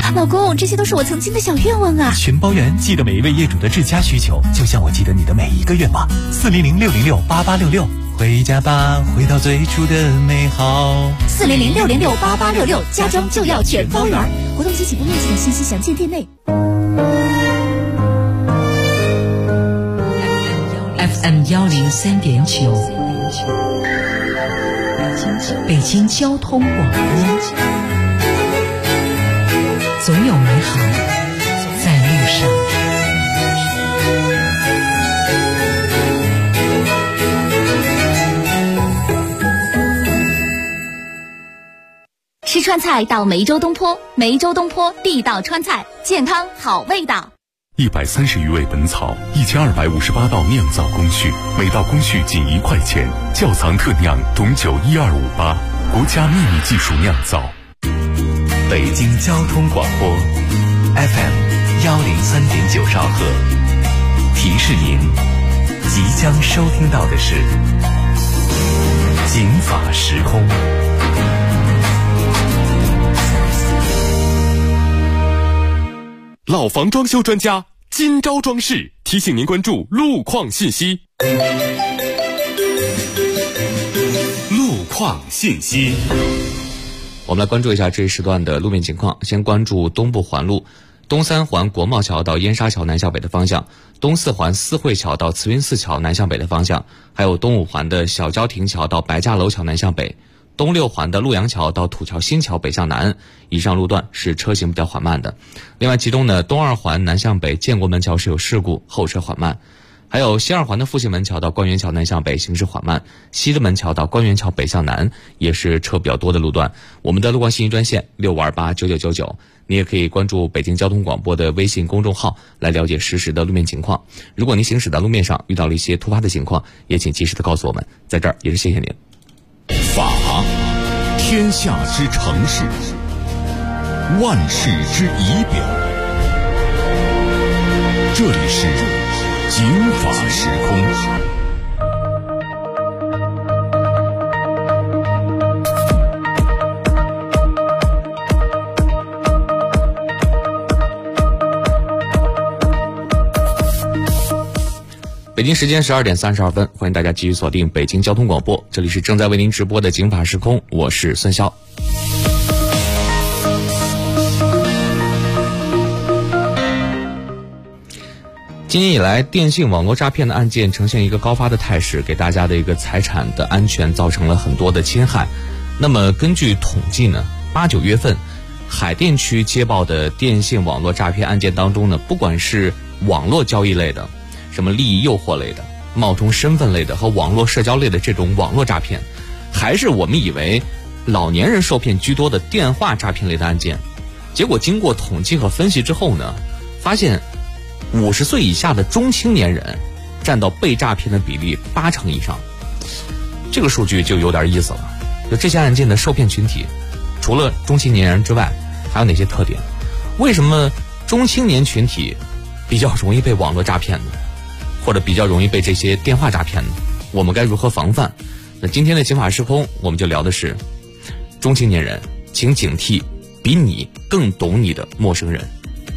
老公，这些都是我曾经的小愿望啊。 全包圆记得每一位业主的至佳需求，就像我记得你的每一个愿望。400-606-8866，回家吧，回到最初的美好。 400-606-8866，家装就要全包圆。活动及起步面积等信息详见店内。 FM 103.9，北京交通广播，总有美好在路上。 吃川菜到梅州东坡，梅州东坡地道川菜，健康好味道。 130余味本草，1258道酿造工序，每道工序仅1块钱。窖藏特酿董酒12588，国家秘密技术酿造。 北京交通广播 FM 103.9兆赫，提示您即将收听到的是警法时空。 老房装修专家金招装饰提醒您关注路况信息。路况信息， 我们来关注一下这一时段的路面情况。先关注东部环路，东三环国贸桥到燕莎桥南向北的方向，东四环思汇桥到慈云寺桥南向北的方向，还有东五环的小郊亭桥到白家楼桥南向北，东六环的陆阳桥到土桥新桥北向南，以上路段是车行比较缓慢的。另外其中呢，东二环南向北建国门桥是有事故，后车缓慢。还有西二环的复兴门桥到官园桥南向北行驶缓慢，西直门桥到官园桥北向南也是车比较多的路段。我们的路况信息专线65289999，你也可以关注北京交通广播的微信公众号来了解实时的路面情况。如果您行驶在路面上遇到了一些突发的情况，也请及时的告诉我们，在这儿也是谢谢您。 法，天下之城市，万世之仪表。这里是警法时空。 北京时间12点32分，欢迎大家继续锁定北京交通广播，这里是正在为您直播的警法时空，我是孙潇。今年以来，电信网络诈骗的案件呈现一个高发的态势，给大家的一个财产的安全造成了很多的侵害。那么根据统计呢，8、9月份海淀区接报的电信网络诈骗案件当中呢，不管是网络交易类的，什么利益诱惑类的、冒充身份类的和网络社交类的这种网络诈骗，还是我们以为老年人受骗居多的电话诈骗类的案件，结果经过统计和分析之后呢，发现50岁以下的中青年人占到被诈骗的比例80%以上。这个数据就有点意思了。就这些案件的受骗群体，除了中青年人之外，还有哪些特点？为什么中青年群体比较容易被网络诈骗呢？或者比较容易被这些电话诈骗呢？我们该如何防范？那今天的警法时空，我们就聊的是中青年人，请警惕比你更懂你的陌生人。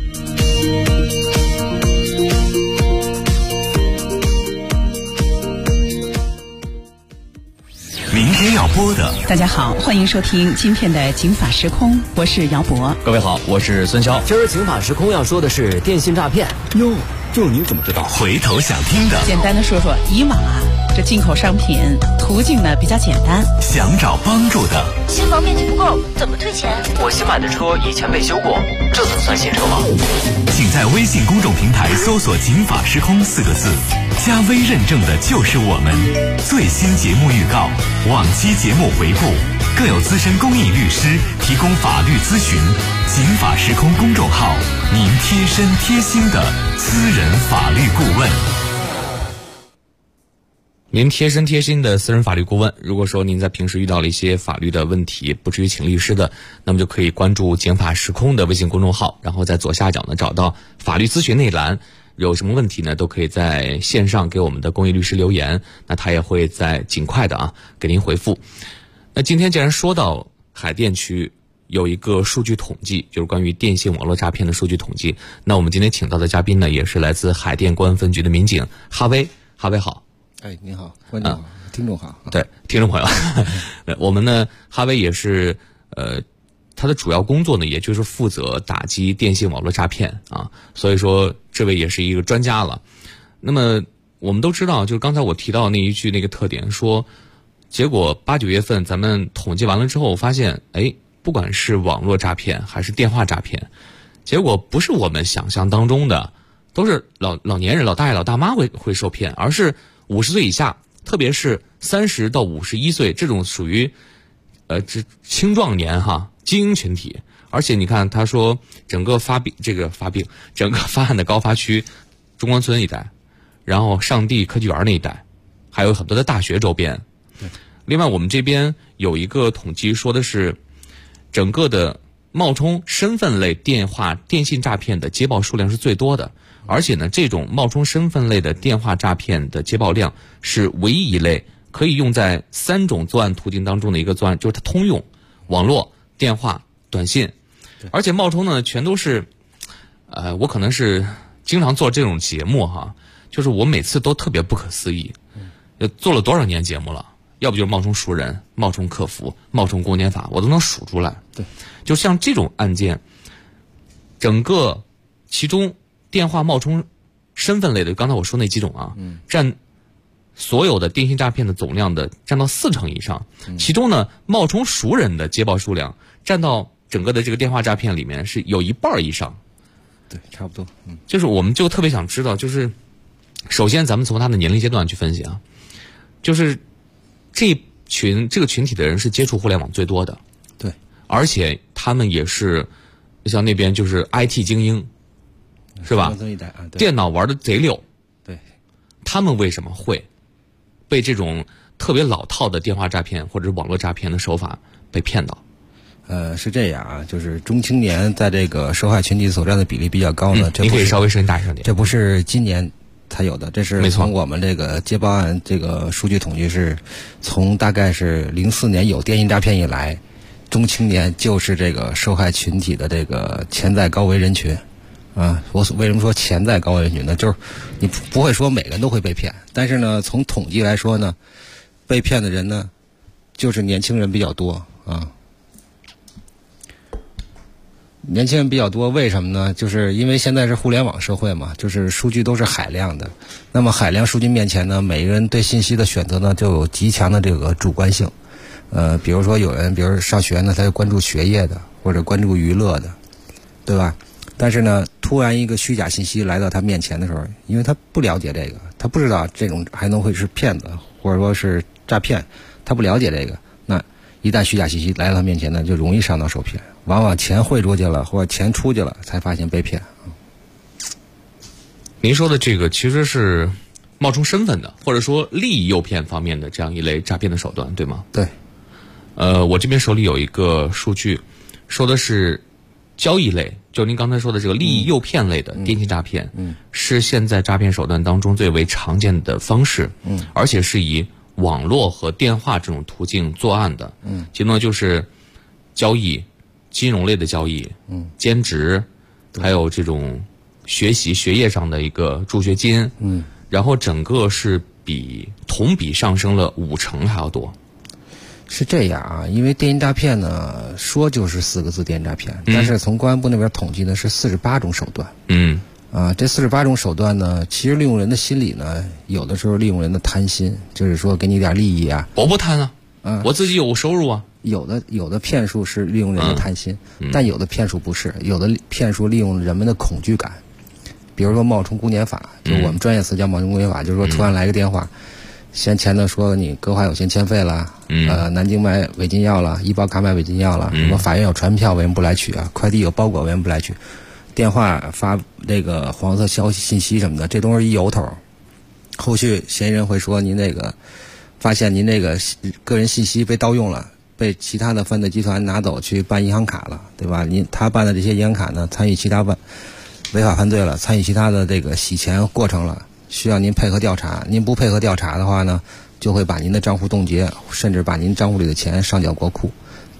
明天要播的， 大家好，欢迎收听今天的警法时空，我是姚博。 各位好，我是孙潇。 今儿警法时空要说的是电信诈骗。 哟，这您怎么知道？ 回头想听的， 简单的说说，以往这进口商品途径呢比较简单， 想找帮助的， 新房面积不够怎么退钱？ 我新买的车以前被修过，这怎么算新车吗？ 请在微信公众平台搜索警法时空4个字，加微认证的就是我们。最新节目预告，往期节目回顾，更有资深公益律师提供法律咨询。警法时空公众号，您贴身贴心的私人法律顾问。 您贴身贴心的私人法律顾问，如果说您在平时遇到了一些法律的问题，不至于请律师的，那么就可以关注警法时空的微信公众号，然后在左下角呢找到法律咨询那一栏，有什么问题呢都可以在线上给我们的公益律师留言，那他也会在尽快的给您回复。那今天既然说到海淀区有一个数据统计，就是关于电信网络诈骗的数据统计。那我们今天请到的嘉宾呢，也是来自海淀公安分局的民警哈威。哈威好。 您好，观众好，听众好。 对，听众朋友，我们呢，哈威也是他的主要工作呢，也就是负责打击电信网络诈骗啊，所以说这位也是一个专家了。那么我们都知道，就是刚才我提到那一句那个特点，说结果8、9月份咱们统计完了之后，发现不管是网络诈骗还是电话诈骗，结果不是我们想象当中的都是老年人、老大爷、老大妈会受骗，而是50岁以下，特别是30到51岁这种属于青壮年精英群体。而且你看他说整个整个发案的高发区中关村一带，然后上地科技园那一带，还有很多的大学周边。另外我们这边有一个统计说的是整个的冒充身份类电信诈骗的接报数量是最多的，而且呢这种冒充身份类的电话诈骗的接报量是唯一一类可以用在3种作案途径当中的一个作案，就是它通用网络、电话、短信，而且冒充呢全都是我可能是经常做这种节目就是我每次都特别不可思议，做了多少年节目了，要不就是冒充熟人、冒充客服、冒充公检法，我都能数出来。 对， 就像这种案件，整个其中电话冒充身份类的，刚才我说那几种占所有的电信诈骗的总量的占到40%以上，其中呢冒充熟人的接报数量占到整个的这个电话诈骗里面是有1半以上。 对，差不多。 就是我们就特别想知道，就是首先咱们从他的年龄阶段去分析就是这个群体的人是接触互联网最多的。 对， 而且他们也是像那边就是 IT 精英，是吧？电脑玩的贼溜。 对， 他们为什么会被这种特别老套的电话诈骗或者网络诈骗的手法被骗到？ 是这样就是中青年在这个受害群体所占的比例比较高呢。 你可以稍微声音大声点。 这不是今年才有的，这是从我们这个接报案这个数据统计是从大概是04年有电信诈骗以来，中青年就是这个受害群体的这个潜在高危人群。我为什么说潜在高危人群呢？就是你不会说每个人都会被骗，但是呢从统计来说呢，被骗的人呢就是年轻人比较多年轻人比较多，为什么呢？就是因为现在是互联网社会嘛，就是数据都是海量的。那么海量数据面前呢，每个人对信息的选择呢就有极强的这个主观性。比如说有人，比如上学呢，他就关注学业的，或者关注娱乐的，对吧？但是呢，突然一个虚假信息来到他面前的时候，因为他不了解这个，他不知道这种还能会是骗子，或者说是诈骗，他不了解这个，那一旦虚假信息来到他面前呢，就容易上当受骗，往往钱汇出去了或者钱出去了，才发现被骗。 您说的这个其实是冒充身份的，或者说利益诱骗方面的这样一类诈骗的手段，对吗？ 对。 我这边手里有一个数据，说的是交易类，就您刚才说的这个利益诱骗类的电信诈骗，是现在诈骗手段当中最为常见的方式，而且是以网络和电话这种途径作案的，其中就是交易、金融类的交易，兼职，还有这种学业上的一个助学金，然后整个是比同比上升了50%还要多。 是这样因为电信诈骗呢，说就是4个字电信诈骗，但是从公安部那边统计呢是48种手段。这48种手段呢，其实利用人的心理呢，有的时候利用人的贪心，就是说给你点利益我不贪我自己有收入有的骗术是利用人的贪心，但有的骗术不是，有的骗术利用人们的恐惧感，比如说冒充公检法，就我们专业词叫冒充公检法，就是说突然来个电话，先前的说你格华有限欠费了，南京买违禁药了，医保卡买违禁药了，什么法院有传票为什么不来取快递有包裹为什么不来取，电话发这个黄色消息信息什么的，这都是一由头。后续嫌疑人会说您这个发现您这个个人信息被盗用了，被其他的犯罪集团拿走去办银行卡了，对吧？他办的这些银行卡呢，参与其他违法犯罪了，参与其他的这个洗钱过程了，需要您配合调查。您不配合调查的话呢，就会把您的账户冻结，甚至把您账户里的钱上缴国库。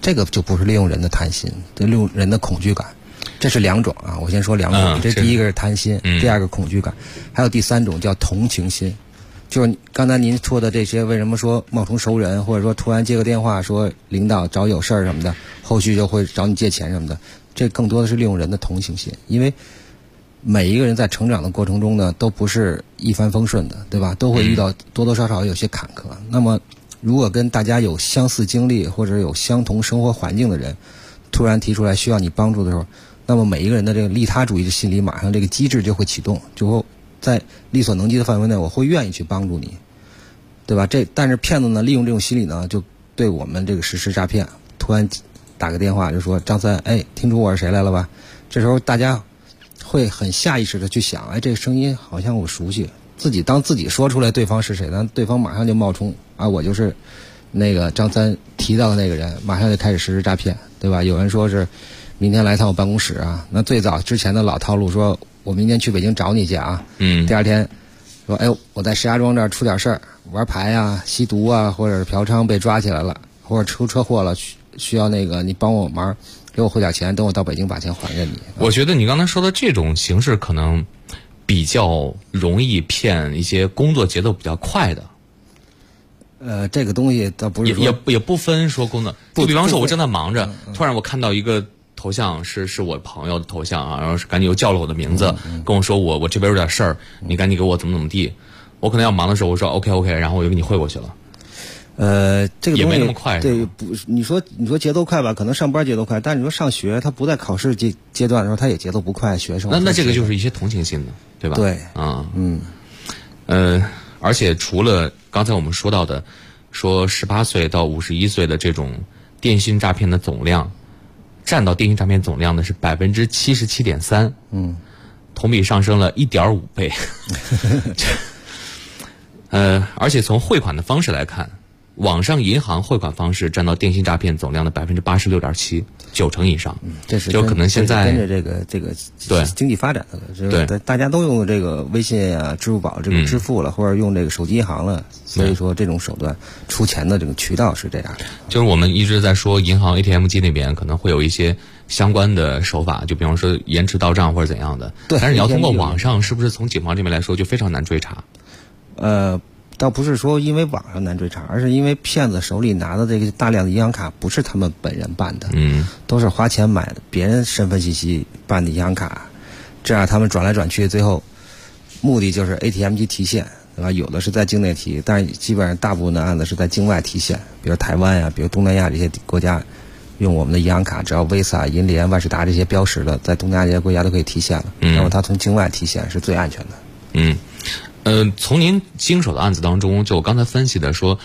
这个就不是利用人的贪心，利用人的恐惧感。这是两种啊，我先说两种。这第一个是贪心，第二个恐惧感，还有第三种叫同情心。就是刚才您说的这些，为什么说冒充熟人，或者说突然接个电话说领导找有事儿什么的，后续就会找你借钱什么的，这更多的是利用人的同情心。因为每一个人在成长的过程中呢，都不是一帆风顺的，对吧？都会遇到多多少少有些坎坷。那么如果跟大家有相似经历或者有相同生活环境的人突然提出来需要你帮助的时候，那么每一个人的这个利他主义的心理马上这个机制就会启动，就会在力所能及的范围内，我会愿意去帮助你，对吧？但是骗子呢，利用这种心理呢，就对我们这个实施诈骗，突然打个电话就说张三，哎，听出我是谁来了吧？这时候大家会很下意识的去想，哎，这个声音好像我熟悉，自己说出来对方是谁呢？对方马上就冒充啊，我就是那个张三提到的那个人，马上就开始实施诈骗，对吧？有人说是明天来趟我办公室啊，那最早之前的老套路说我明天去北京找你去啊，第二天说哎我在石家庄这儿出点事儿，玩牌啊、吸毒啊，或者是嫖娼被抓起来了，或者出车祸了，需要那个你帮我忙，给我汇点钱，等我到北京把钱还给你。 我觉得你刚才说的这种形式可能比较容易骗一些工作节奏比较快的。 这个东西倒不是也不分说工作，就比方说我正在忙着，突然我看到一个头像是我朋友的头像啊，然后赶紧又叫了我的名字，跟我说我这边有点事儿，你赶紧给我怎么地。我可能要忙的时候我说 OK， 然后我就给你汇过去了。 这个东西也没那么快。 对，不，你说节奏快吧，可能上班节奏快，但是你说上学，他不在考试阶段的时候，他也节奏不快，学生。 那这个就是一些同情心的，对吧？ 对， 而且除了刚才我们说到的，说18岁到51岁的这种电信诈骗的总量，占到电信诈骗总量的是77.3%，同比上升了1.5倍。而且从汇款的方式来看，网上银行汇款方式占到电信诈骗总量的86.7%， 90%以上。 这是就可能现在跟着这个对经济发展的，对，大家都用这个微信啊、支付宝这个支付了，或者用这个手机银行了，所以说这种手段出钱的这个渠道是这样的。 就是我们一直在说银行 ATM 机那边可能会有一些相关的手法，就比方说延迟到账或者怎样的。 对， 但是你要通过网上，是不是从警方这边来说就非常难追查？ 倒不是说因为网上难追查，而是因为骗子手里拿的这个大量的银行卡不是他们本人办的，都是花钱买的别人身份信息办的银行卡，这样他们转来转去，最后目的就是 ATM 机提现，对吧？有的是在境内提，但是基本上大部分的案子是在境外提现，比如台湾呀，比如东南亚这些国家，用我们的银行卡，只要 Visa、银联、万事达这些标识的，在东南亚这些国家都可以提现了。那么他从境外提现是最安全的。 从您经手的案子当中，就我刚才分析的说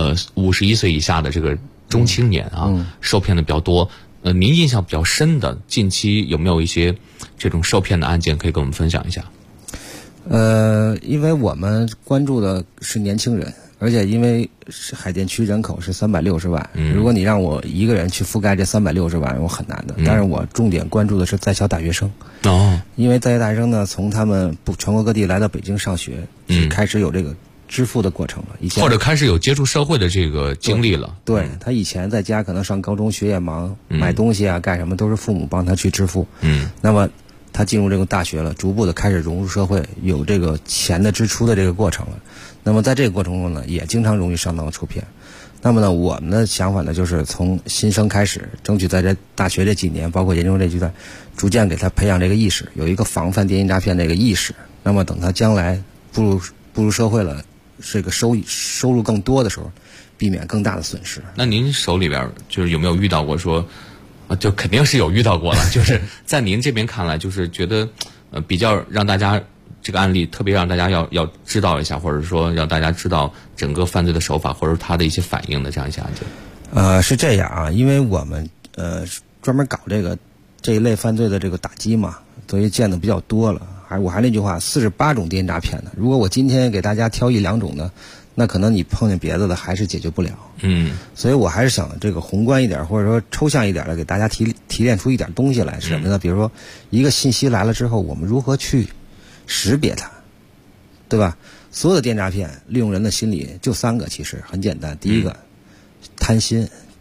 ，51岁以下的这个中青年啊，受骗的比较多。您印象比较深的，近期有没有一些这种受骗的案件可以跟我们分享一下？ 因为我们关注的是年轻人，而且因为海淀区人口是360万，如果你让我一个人去覆盖这360万，我很难的。但是我重点关注的是在校大学生。因为在校大学生呢，从他们全国各地来到北京上学，开始有这个支付的过程了，以前或者开始有接触社会的这个经历了。 对，他以前在家可能上高中学业忙，买东西啊干什么都是父母帮他去支付。那么他进入这个大学了，逐步的开始融入社会，有这个钱的支出的这个过程了。那么在这个过程中呢，也经常容易上当受骗。那么呢，我们的想法呢，就是从新生开始，争取在这大学这几年，包括研究生这阶段，逐渐给他培养这个意识，有一个防范电信诈骗这个意识。那么等他将来步入社会了，这个收入更多的时候，避免更大的损失。 那您手里边就是有没有遇到过说，就肯定是有遇到过了，就是在您这边看来，就是觉得比较让大家这个案例特别让大家要知道一下，或者说让大家知道整个犯罪的手法或者他的一些反应的这样一些案件。 是这样啊，因为我们专门搞这一类犯罪的这个打击嘛，所以见的比较多了。我还那句话，48种电信诈骗的，如果我今天给大家挑1、2种呢，那可能你碰见别的还是解决不了。所以我还是想这个宏观一点，或者说抽象一点的，给大家提炼出一点东西来，是什么呢？比如说一个信息来了之后，我们如何去识别它，对吧？所有的电诈骗利用人的心理就3个，其实很简单。第一个，贪心，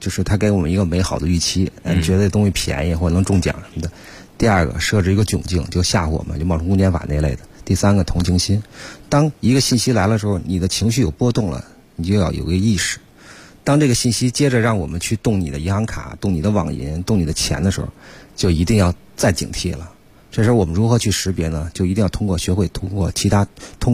就是他给我们一个美好的预期，觉得这东西便宜或者能中奖什么的。第二个，设置一个窘境，就吓唬我们，就冒充公检法那类的。第三个，同情心。当一个信息来了之后，你的情绪有波动了，你就要有个意识。当这个信息接着让我们去动你的银行卡、动你的网银、动你的钱的时候，就一定要再警惕了。这时候我们如何去识别呢？就一定要学会通过其他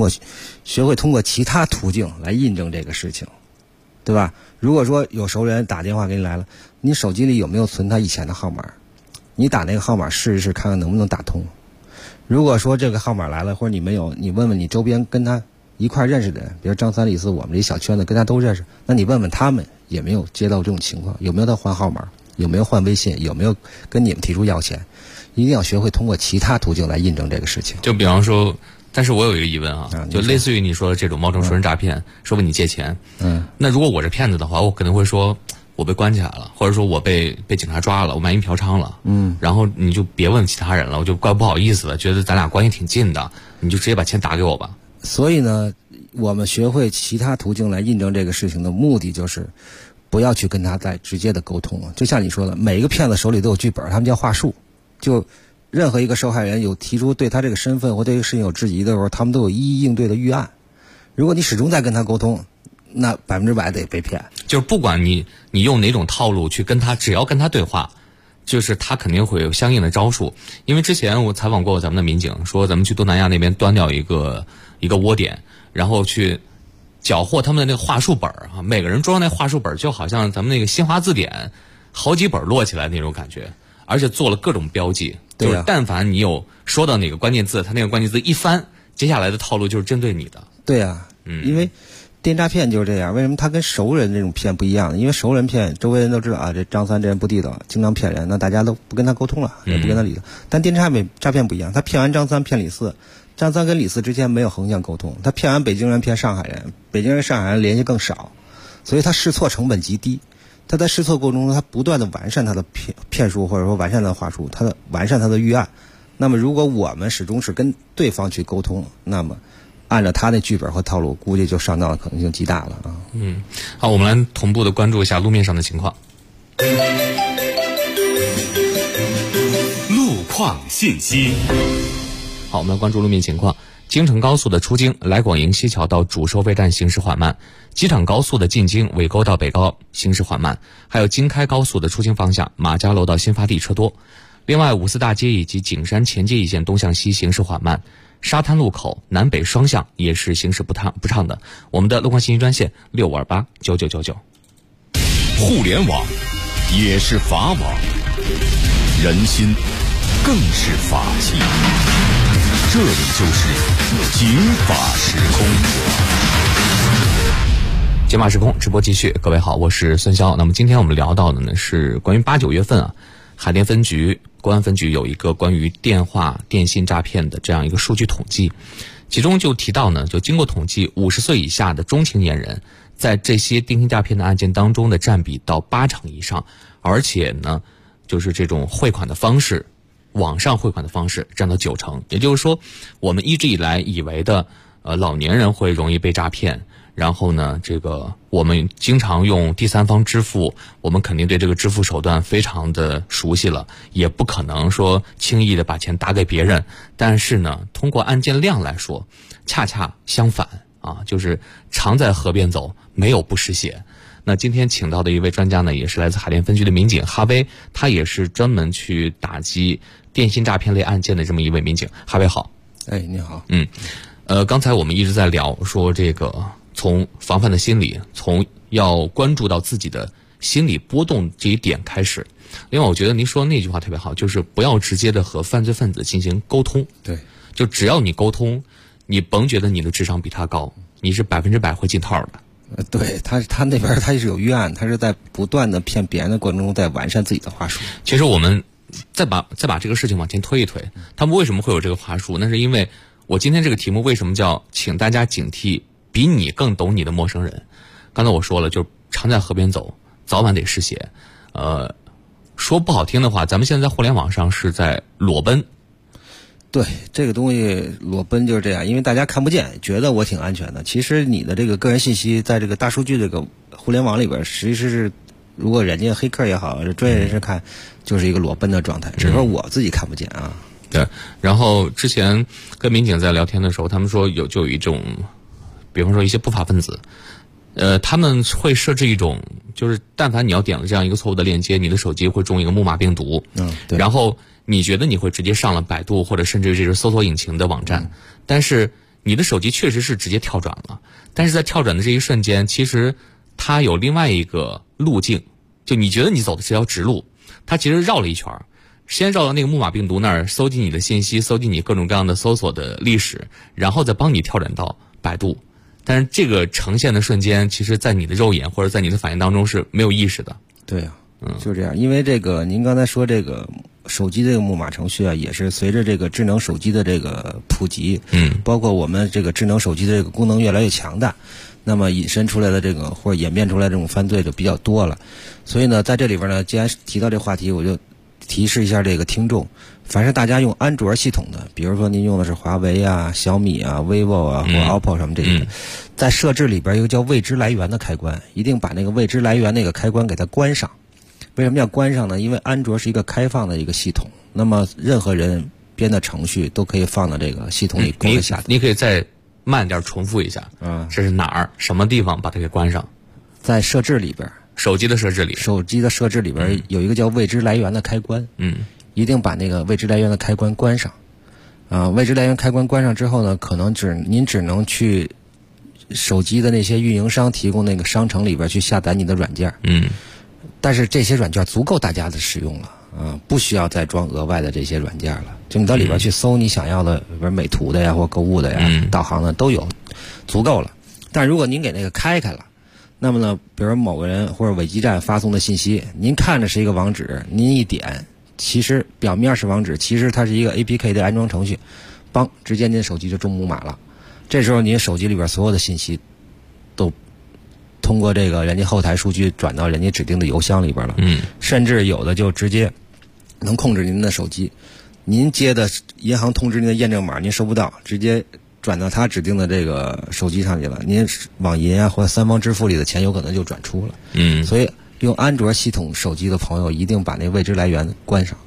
途径来印证这个事情，对吧？如果说有熟人打电话给你来了，你手机里有没有存他以前的号码？你打那个号码试一试，看看能不能打通。如果说这个号码来了，或者你没有，你问问你周边跟他一块认识的人，比如张三李四，我们这一小圈子跟他都认识，那你问问他们也没有接到这种情况，有没有他换号码，有没有换微信，有没有跟你们提出要钱，一定要学会通过其他途径来印证这个事情。 就比方说，但是我有一个疑问啊，就类似于你说的这种冒充熟人诈骗，说问你借钱，那如果我是骗子的话，我可能会说我被关起来了，或者说我被警察抓了，我卖淫嫖娼了，然后你就别问其他人了，我就怪不好意思了，觉得咱俩关系挺近的，你就直接把钱打给我吧。 所以呢，我们学会其他途径来印证这个事情的目的就是不要去跟他再直接的沟通。就像你说的，每一个骗子手里都有剧本，他们叫话术。就任何一个受害人有提出对他这个身份或对这个事情有质疑的时候，他们都有一一应对的预案。如果你始终在跟他沟通，那100%得被骗。 就是不管你用哪种套路去跟他，只要跟他对话，就是他肯定会有相应的招数。因为之前我采访过咱们的民警，说咱们去东南亚那边端掉一个窝点，然后去缴获他们的那个话术本啊，每个人桌上那话术本就好像咱们那个新华字典好几本摞起来那种感觉，而且做了各种标记。 对啊， 就是但凡你有说到哪个关键字，他那个关键字一翻，接下来的套路就是针对你的。 对啊，因为电诈骗就是这样。为什么他跟熟人这种骗不一样呢？因为熟人骗，周围人都知道啊，这张三这人不地道，经常骗人，那大家都不跟他沟通了，也不跟他理了。但电诈骗不一样，他骗完张三骗李四，张三跟李四之间没有横向沟通，他骗完北京人骗上海人，北京人上海人联系更少，所以他试错成本极低。他在试错过程中，他不断的完善他的骗术，或者说完善他的话术，完善他的预案。那么如果我们始终是跟对方去沟通，那么按照他那剧本和套路，估计就上当的可能性极大了啊。 好，我们来同步的关注一下路面上的情况。 路况信息。 好，我们来关注路面情况。京承高速的出京来广营西桥到主收费站行驶缓慢，机场高速的进京尾沟到北高行驶缓慢，还有京开高速的出京方向马家楼到新发地车多。另外，五四大街以及景山前街一线东向西行驶缓慢，沙滩路口南北双向也是行驶不畅的。我们的路况信息专线65289999。 互联网也是法网，人心更是法器。这里就是警法时空。 警法时空直播继续，各位好，我是孙潇。那么今天我们聊到的呢是关于8、9月份海淀分局公安分局有一个关于电话电信诈骗的这样一个数据统计，其中就提到呢，就经过统计，50岁以下的中青年人在这些电信诈骗的案件当中的占比到80%以上，而且呢，就是这种汇款的方式，网上汇款的方式占到90%。也就是说，我们一直以来以为的老年人会容易被诈骗，然后呢，这个我们经常用第三方支付，我们肯定对这个支付手段非常的熟悉了，也不可能说轻易的把钱打给别人。但是呢，通过案件量来说，恰恰相反啊，就是常在河边走，没有不湿鞋。那今天请到的一位专家呢，也是来自海淀分局的民警哈威，他也是专门去打击电信诈骗类案件的这么一位民警。哈威好。 哎，你好。 刚才我们一直在聊说这个从防范的心理，从要关注到自己的心理波动这一点开始。另外，我觉得您说那句话特别好，就是不要直接的和犯罪分子进行沟通。 对， 就只要你沟通，你甭觉得你的智商比他高，你是100%会进套的。 对，他那边他是有预案，他是在不断的骗别人的过程中，在完善自己的话术。 其实我们再把这个事情往前推一推，他们为什么会有这个话术？那是因为我今天这个题目为什么叫请大家警惕比你更懂你的陌生人？刚才我说了，就常在河边走，早晚得湿鞋。说不好听的话，咱们现在在互联网上是在裸奔。 对，这个东西裸奔就是这样，因为大家看不见，觉得我挺安全的。其实你的这个个人信息在这个大数据这个互联网里边，实际是如果人家黑客也好，专业人士看，就是一个裸奔的状态，只是说我自己看不见啊。 对，然后之前跟民警在聊天的时候，他们说有一种，比方说一些不法分子，他们会设置一种，就是但凡你要点了这样一个错误的链接，你的手机会中一个木马病毒， 对， 然后你觉得你会直接上了百度或者甚至这种搜索引擎的网站，但是你的手机确实是直接跳转了，但是在跳转的这一瞬间，其实它有另外一个路径，就你觉得你走的是条直路，它其实绕了一圈，先绕到那个木马病毒那儿，搜集你的信息，搜集你各种各样的搜索的历史，然后再帮你跳转到百度。但是这个呈现的瞬间，其实在你的肉眼或者在你的反应当中是没有意识的。 对啊，就这样。因为这个您刚才说这个手机这个木马程序啊，也是随着这个智能手机的这个普及，包括我们这个智能手机的这个功能越来越强大，那么引申出来的这个或者演变出来这种犯罪就比较多了。所以呢，在这里边呢，既然提到这话题，我就提示一下这个听众，凡是大家用安卓系统的，比如说您用的是华为啊、小米啊、vivo 啊或 OPPO 什么这个，在设置里边有一个叫未知来源的开关，一定把那个未知来源那个开关给它关上。为什么要关上呢？因为安卓是一个开放的一个系统，那么任何人编的程序都可以放到这个系统里供着下载。 你可以再慢点重复一下，这是哪儿什么地方把它给关上？ 在设置里边， 手机的设置里边有一个叫未知来源的开关，一定把那个未知来源的开关关上。未知来源开关关上之后呢，可能您只能去手机的那些运营商提供那个商城里边去下载你的软件，但是这些软件足够大家的使用了，不需要再装额外的这些软件了。就你到里边去搜你想要的，比如美图的呀，或购物的呀，导航的都有，足够了。但如果您给那个开了，那么呢，比如某个人或者伪基站发送的信息，您看着是一个网址，您一点，其实表面是网址，其实它是一个 APK 的安装程序，直接您手机就中木马了。这时候您手机里边所有的信息都通过这个人家后台数据转到人家指定的邮箱里边了，甚至有的就直接能控制您的手机，您接的银行通知您的验证码您收不到，直接转到他指定的这个手机上去了，您网银啊或者三方支付里的钱有可能就转出了。所以用安卓系统手机的朋友一定把那未知来源关上。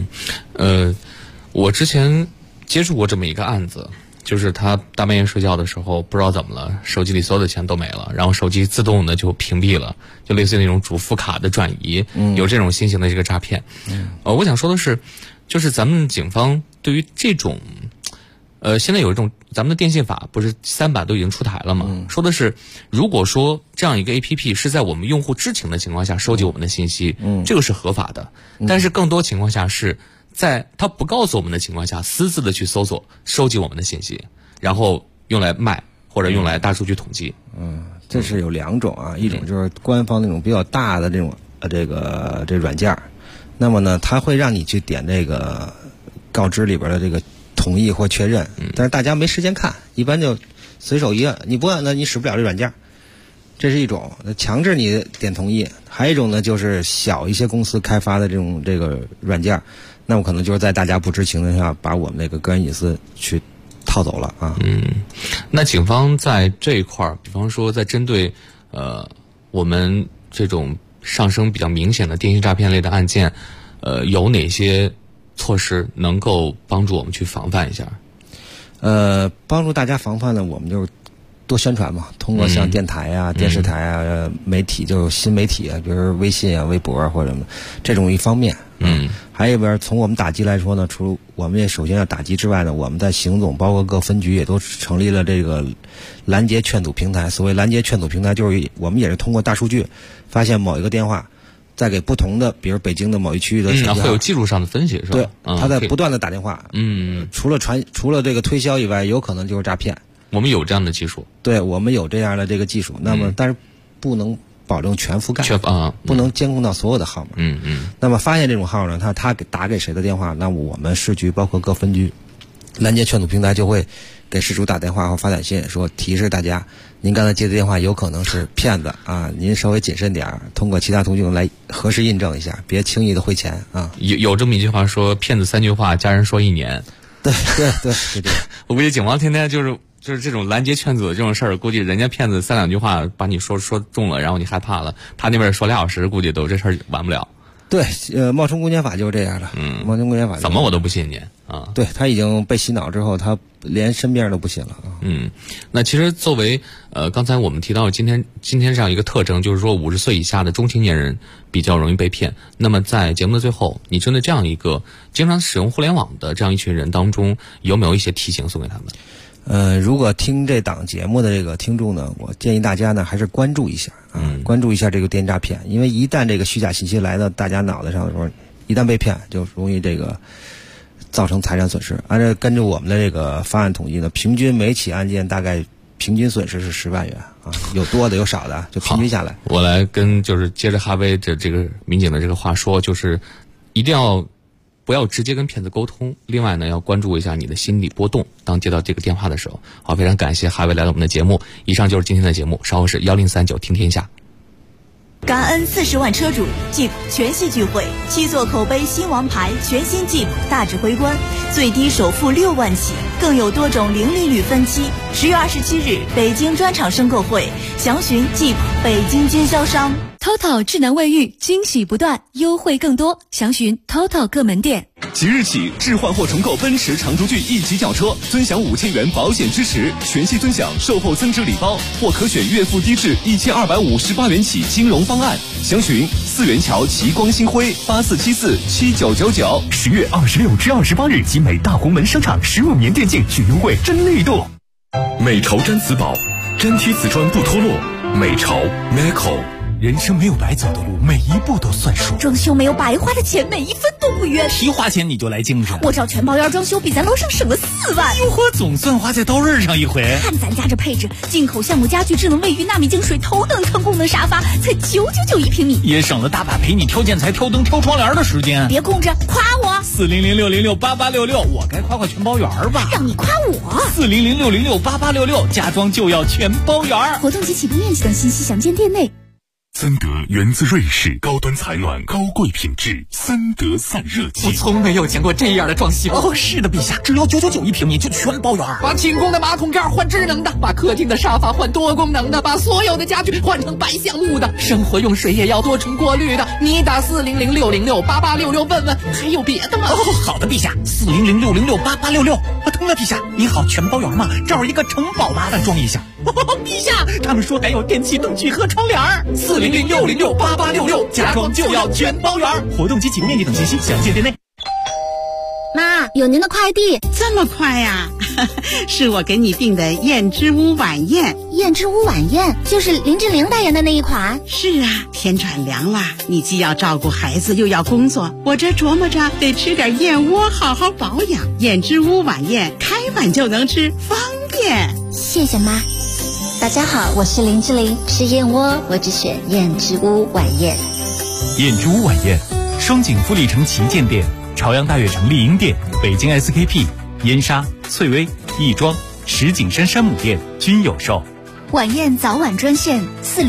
我之前接触过这么一个案子，就是他大半夜睡觉的时候不知道怎么了，手机里所有的钱都没了，然后手机自动的就屏蔽了，就类似于那种主副卡的转移，有这种新型的这个诈骗。我想说的是，就是咱们警方对于这种现在有一种咱们的电信法不是3版都已经出台了吗？说的是，如果说这样一个 APP 是在我们用户知情的情况下收集我们的信息，这个是合法的。但是更多情况下是在他不告诉我们的情况下，私自的去搜索收集我们的信息，然后用来卖或者用来大数据统计。 这是有2种啊，一种就是官方那种比较大的这种这软件，那么呢，它会让你去点这个告知里边的这个同意或确认，但是大家没时间看，一般就随手一按，你不按呢，你使不了这软件。这是一种强制你点同意，还有一种呢，就是小一些公司开发的这个软件，那么可能就是在大家不知情的下，把我们那个个人隐私去套走了啊。 那警方在这一块儿，比方说在针对我们这种上升比较明显的电信诈骗类的案件，有哪些措施能够帮助我们去防范一下？ 帮助大家防范呢，我们就是多宣传嘛，通过像电台啊、电视台啊、媒体，就是新媒体啊，比如微信啊、微博啊或者什么，这种一方面。还有一边从我们打击来说呢，除我们也首先要打击之外呢，我们在邢总包括各分局也都成立了这个拦截劝阻平台。所谓拦截劝阻平台，就是我们也是通过大数据发现某一个电话再给不同的，比如北京的某一区域的会有技术上的分析，是吧？ 对，他在不断的打电话。除了这个推销以外，有可能就是诈骗。 我们有这样的技术， 对，我们有这样的这个技术。那么，但是不能保证全覆盖，不能监控到所有的号码。那么发现这种号呢，他打给谁的电话，那我们市局包括各分局拦截劝阻平台就会给事主打电话或发短信说，提示大家，您刚才接的电话有可能是骗子啊，您稍微谨慎点，通过其他途径来核实印证一下，别轻易的汇钱啊。 有这么一句话说，骗子3句话，家人说1年。 对，是这样。 我估计警方天天就是就是这种拦截劝阻这种事儿，估计人家骗子3、2句话把你说中了，然后你害怕了，他那边说2小时，估计都这事儿完不了。 对，冒充公检法就是这样的。冒充公检法怎么我都不信你啊！ 对，他已经被洗脑之后，他连身边人都不信了啊。 那其实作为刚才我们提到今天这样一个特征，就是说50岁以下的中青年人比较容易被骗。那么在节目的最后，你针对这样一个经常使用互联网的这样一群人当中，有没有一些提醒送给他们？ 如果听这档节目的这个听众呢，我建议大家呢还是关注一下关注一下这个电诈骗，因为一旦这个虚假信息来到大家脑袋上的时候，一旦被骗，就容易这个造成财产损失。按照根据我们的这个方案统计呢，平均每起案件大概平均损失是10万元啊，有多的有少的，就平均下来。 我来就是接着哈威这个民警的这个话说，就是一定要不要直接跟骗子沟通，另外呢要关注一下你的心理波动，当接到这个电话的时候。好，非常感谢哈维来到我们的节目。以上就是今天的节目，稍后是1039听天下。 感恩40万车主 Jeep 全系聚会，7座口碑新王牌全新 Jeep 大指挥官，最低首付6万起，更有多种零利率分期。10月27日北京专场申购会，详询 Jeep 北京经销商。 TOTO 智能卫浴，惊喜不断，优惠更多，详询 TOTO 各门店。 即日起，置换或重购奔驰长途骏1级轿车，尊享5000元保险支持，全系尊享售后增值礼包，或可选月付低至1258元起金融方案。详询4元桥奇光星辉84747999。 10月26至28日，集美大红门商场15年电竞巨优惠真力度。 美潮毡瓷宝，粘贴瓷砖不脱落。美潮 Meco。 人生没有白走的路，每一步都算数。 装修没有白花的钱，每一分都不冤。 提花钱你就来精神， 我找全包烟装修比咱楼上省了4万。 哟呵，总算花在刀刃上一回。 看咱家这配置，进口橡木家具智能卫浴纳米净水头等舱功能沙发才999一平米， 也省了大把陪你挑建材、挑灯、挑窗帘的时间。 别空着，夸我 ！400-606-8866，我该夸全包圆吧？ 让你夸我 ！400-606-8866，家装就要全包圆。 活动及起步面积等信息详见店内。 森德源自瑞士，高端采暖，高贵品质，森德散热器。 我从没有见过这样的装修。哦，是的，陛下，只要999一平米就全包圆。 把寝宫的马桶盖换智能的，把客厅的沙发换多功能的，把所有的家具换成白橡木的，生活用水也要多重过滤的。你打400-606-8866问问，还有别的吗？ 哦，好的，陛下，400-606-8866。对了，陛下，你好，全包圆吗？这儿一个城堡，麻烦装一下。陛下，他们说还有电器、灯具和窗帘。400-606-8866，家装就要全包圆。活动及起步面积等信息详见店内。 妈，有您的快递。 这么快呀？是我给你订的燕之屋晚宴。 燕之屋晚宴就是林志玲代言的那一款。 是啊，天转凉了，你既要照顾孩子又要工作，我这琢磨着得吃点燕窝好好保养。燕之屋晚宴开碗就能吃，方便。 谢谢妈。大家好，我是林志玲，吃燕窝我只选燕之屋晚宴。 燕之屋晚宴，双井富力城旗舰店、朝阳大悦城丽婴店、北京 SKP、燕莎、翠微、亦庄、石景山山姆店均有售。 晚宴早晚专线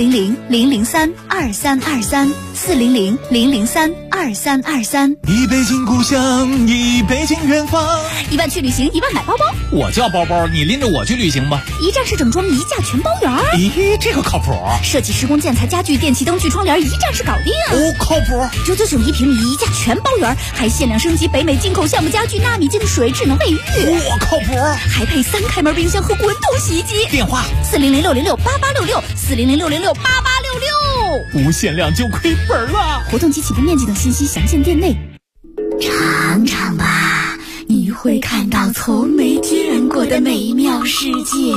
400-003-2323，400-003-2323。 一杯敬故乡，一杯敬远方。 1万去旅行，1万买包包。 我叫包包，你拎着我去旅行吧。 一站式整装，一价全包圆。 咦，这个靠谱。 设计施工建材家具电器灯具窗帘，一站式搞定。 哦，靠谱。 999一平米，一价全包圆，还限量升级北美进口橡木家具纳米净水智能卫浴。 我靠谱。 还配3开门冰箱和滚筒洗衣机。 电话 400-606-8866，400-606-8866。 无限量就亏本了。 活动及起步面积等信息详见店内。 尝尝吧，你会看到从没见过的美妙世界。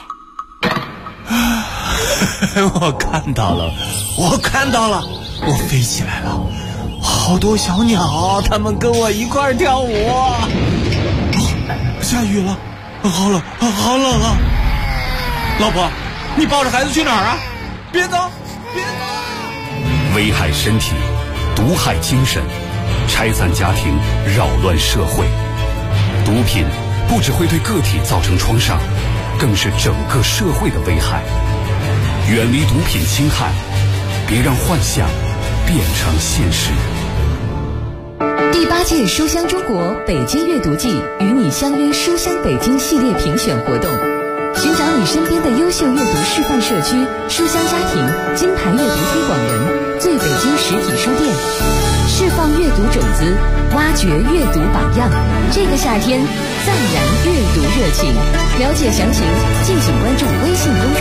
我看到了，我飞起来了，好多小鸟，它们跟我一块跳舞。下雨了，好冷啊！老婆，你抱着孩子去哪儿啊？别走！ 危害身体，毒害精神，拆散家庭，扰乱社会。毒品不只会对个体造成创伤，更是整个社会的危害。远离毒品侵害，别让幻想变成现实。 第8届书香中国北京阅读季与你相约书香北京系列评选活动你身边的优秀阅读示范社区、书香家庭、金牌阅读推广人、最北京实体书店，释放阅读种子，挖掘阅读榜样。这个夏天，暂燃阅读热情。了解详情，敬请关注微信公